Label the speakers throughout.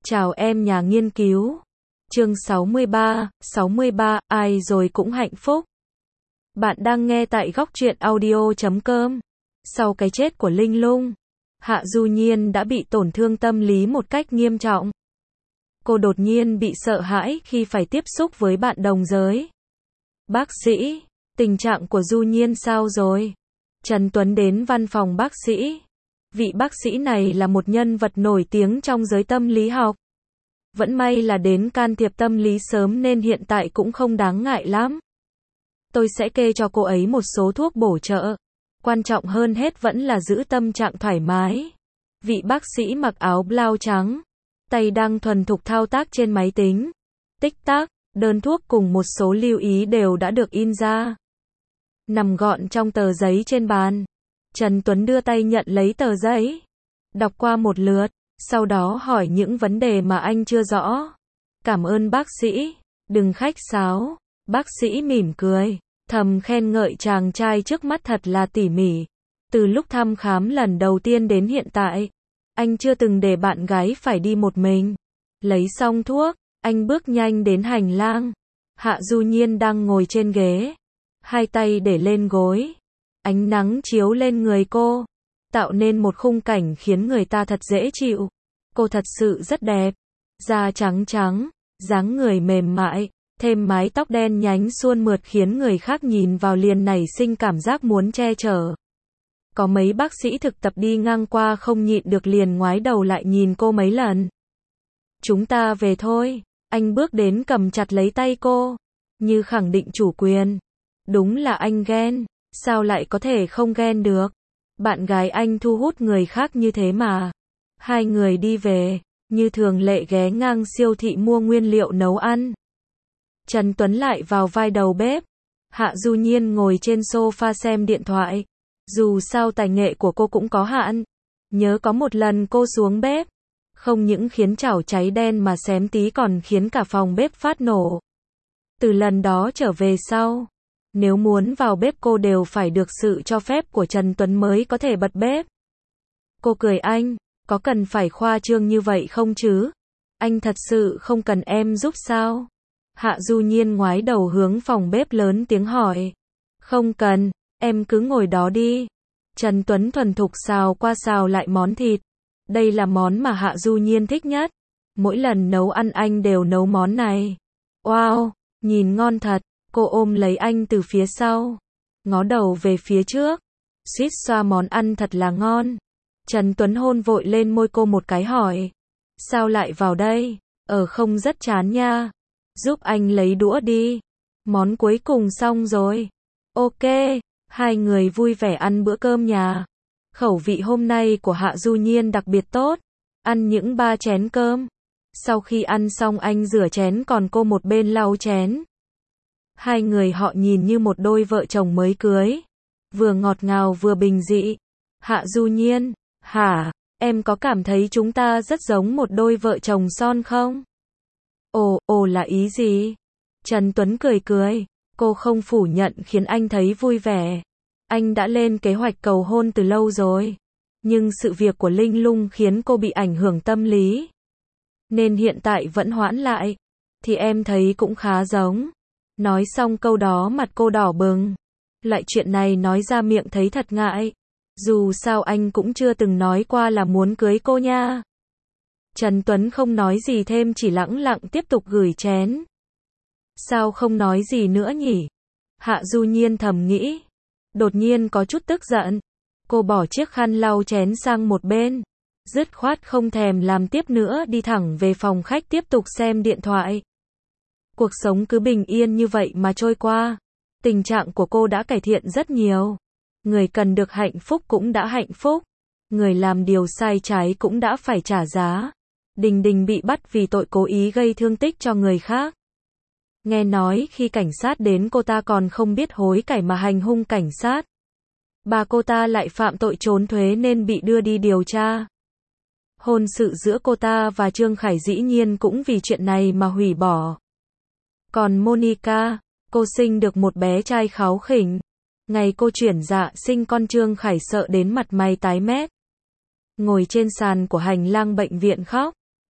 Speaker 1: Chào em nhà nghiên cứu. Chương 63, ai rồi cũng hạnh phúc. Bạn đang nghe tại góc truyện audio.com. Sau cái chết của Linh Lung, Hạ Du Nhiên đã bị tổn thương tâm lý một cách nghiêm trọng. Cô đột nhiên bị sợ hãi khi phải tiếp xúc với bạn đồng giới. Bác sĩ, tình trạng của Du Nhiên sao rồi? Trần Tuấn đến văn phòng bác sĩ. Vị bác sĩ này là một nhân vật nổi tiếng trong giới tâm lý học. Vẫn may là đến can thiệp tâm lý sớm nên hiện tại cũng không đáng ngại lắm. Tôi sẽ kê cho cô ấy một số thuốc bổ trợ. Quan trọng hơn hết vẫn là giữ tâm trạng thoải mái. Vị bác sĩ mặc áo blau trắng, tay đang thuần thục thao tác trên máy tính. Tích tắc, đơn thuốc cùng một số lưu ý đều đã được in ra. Nằm gọn trong tờ giấy trên bàn. Trần Tuấn đưa tay nhận lấy tờ giấy. Đọc qua một lượt, sau đó hỏi những vấn đề mà anh chưa rõ. Cảm ơn bác sĩ, đừng khách sáo. Bác sĩ mỉm cười, thầm khen ngợi chàng trai trước mắt thật là tỉ mỉ. Từ lúc thăm khám lần đầu tiên đến hiện tại, anh chưa từng để bạn gái phải đi một mình. Lấy xong thuốc, anh bước nhanh đến hành lang. Hạ Du Nhiên đang ngồi trên ghế, hai tay để lên gối. Ánh nắng chiếu lên người cô, tạo nên một khung cảnh khiến người ta thật dễ chịu. Cô thật sự rất đẹp, da trắng trắng, dáng người mềm mại, thêm mái tóc đen nhánh suôn mượt khiến người khác nhìn vào liền nảy sinh cảm giác muốn che chở. Có mấy bác sĩ thực tập đi ngang qua không nhịn được liền ngoái đầu lại nhìn cô mấy lần. Chúng ta về thôi, anh bước đến cầm chặt lấy tay cô, như khẳng định chủ quyền. Đúng là anh ghen, sao lại có thể không ghen được? Bạn gái anh thu hút người khác như thế mà. Hai người đi về, như thường lệ ghé ngang siêu thị mua nguyên liệu nấu ăn. Trần Tuấn lại vào vai đầu bếp. Hạ Du Nhiên ngồi trên sofa xem điện thoại. Dù sao tài nghệ của cô cũng có hạn. Nhớ có một lần cô xuống bếp, không những khiến chảo cháy đen mà xém tí còn khiến cả phòng bếp phát nổ. Từ lần đó trở về sau, nếu muốn vào bếp cô đều phải được sự cho phép của Trần Tuấn mới có thể bật bếp. Cô cười anh, có cần phải khoa trương như vậy không chứ? Anh thật sự không cần em giúp sao? Hạ Du Nhiên ngoái đầu hướng phòng bếp lớn tiếng hỏi. Không cần, em cứ ngồi đó đi. Trần Tuấn thuần thục xào qua xào lại món thịt. Đây là món mà Hạ Du Nhiên thích nhất. Mỗi lần nấu ăn anh đều nấu món này. Wow, nhìn ngon thật. Cô ôm lấy anh từ phía sau, ngó đầu về phía trước, suýt xoa món ăn thật là ngon. Trần Tuấn hôn vội lên môi cô một cái hỏi. Sao lại vào đây? Không rất chán nha. Giúp anh lấy đũa đi. Món cuối cùng xong rồi. Ok, hai người vui vẻ ăn bữa cơm nhà. Khẩu vị hôm nay của Hạ Du Nhiên đặc biệt tốt. Ăn những 3 chén cơm. Sau khi ăn xong anh rửa chén còn cô một bên lau chén. Hai người họ nhìn như một đôi vợ chồng mới cưới. Vừa ngọt ngào vừa bình dị. Hạ Du Nhiên, hả, em có cảm thấy chúng ta rất giống một đôi vợ chồng son không? Ồ là ý gì? Trần Tuấn cười cười. Cô không phủ nhận khiến anh thấy vui vẻ. Anh đã lên kế hoạch cầu hôn từ lâu rồi. Nhưng sự việc của Linh Lung khiến cô bị ảnh hưởng tâm lý. Nên hiện tại vẫn hoãn lại. Thì em thấy cũng khá giống. Nói xong câu đó mặt cô đỏ bừng. Loại chuyện này nói ra miệng thấy thật ngại. Dù sao anh cũng chưa từng nói qua là muốn cưới cô nha. Trần Tuấn không nói gì thêm chỉ lẳng lặng tiếp tục gửi chén. Sao không nói gì nữa nhỉ? Hạ Du Nhiên thầm nghĩ. Đột nhiên có chút tức giận. Cô bỏ chiếc khăn lau chén sang một bên. Dứt khoát không thèm làm tiếp nữa đi thẳng về phòng khách tiếp tục xem điện thoại. Cuộc sống cứ bình yên như vậy mà trôi qua. Tình trạng của cô đã cải thiện rất nhiều. Người cần được hạnh phúc cũng đã hạnh phúc. Người làm điều sai trái cũng đã phải trả giá. Đình Đình bị bắt vì tội cố ý gây thương tích cho người khác. Nghe nói khi cảnh sát đến cô ta còn không biết hối cải mà hành hung cảnh sát. Bà cô ta lại phạm tội trốn thuế nên bị đưa đi điều tra. Hôn sự giữa cô ta và Trương Khải dĩ nhiên cũng vì chuyện này mà hủy bỏ. Còn Monica, cô sinh được một bé trai kháu khỉnh. Ngày cô chuyển dạ sinh con Trương Khải sợ đến mặt mày tái mét. Ngồi trên sàn của hành lang bệnh viện khóc.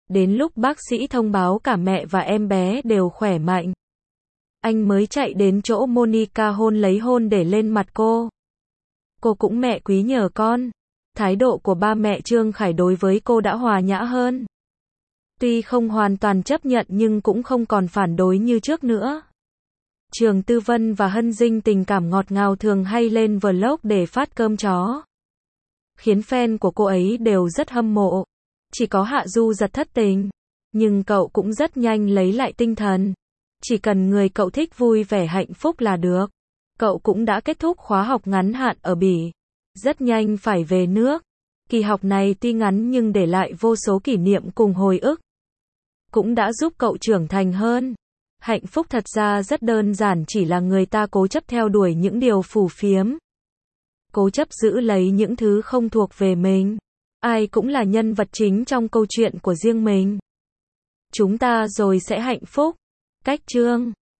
Speaker 1: Đến lúc bác sĩ thông báo cả mẹ và em bé đều khỏe mạnh, anh mới chạy đến chỗ Monica hôn để lên mặt cô. Cô cũng mẹ quý nhờ con. Thái độ của ba mẹ Trương Khải đối với cô đã hòa nhã hơn. Tuy không hoàn toàn chấp nhận nhưng cũng không còn phản đối như trước nữa. Trường Tư Vân và Hân Dinh tình cảm ngọt ngào thường hay lên vlog để phát cơm chó, khiến fan của cô ấy đều rất hâm mộ. Chỉ có Hạ Du Giật thất tình, nhưng cậu cũng rất nhanh lấy lại tinh thần. Chỉ cần người cậu thích vui vẻ hạnh phúc là được. Cậu cũng đã kết thúc khóa học ngắn hạn ở Bỉ, rất nhanh phải về nước. Kỳ học này tuy ngắn nhưng để lại vô số kỷ niệm cùng hồi ức, cũng đã giúp cậu trưởng thành hơn. Hạnh phúc thật ra rất đơn giản, chỉ là người ta cố chấp theo đuổi những điều phù phiếm, cố chấp giữ lấy những thứ không thuộc về mình. Ai cũng là nhân vật chính trong câu chuyện của riêng mình. Chúng ta rồi sẽ hạnh phúc. Cách chương